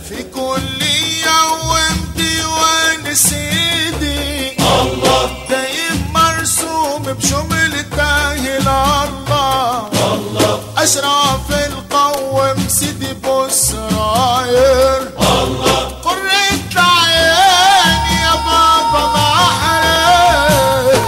في كل يوم ديوان سيدي الله دايم مرسوم بجملته الله الله أشرف القوم سيدي بوسراير الله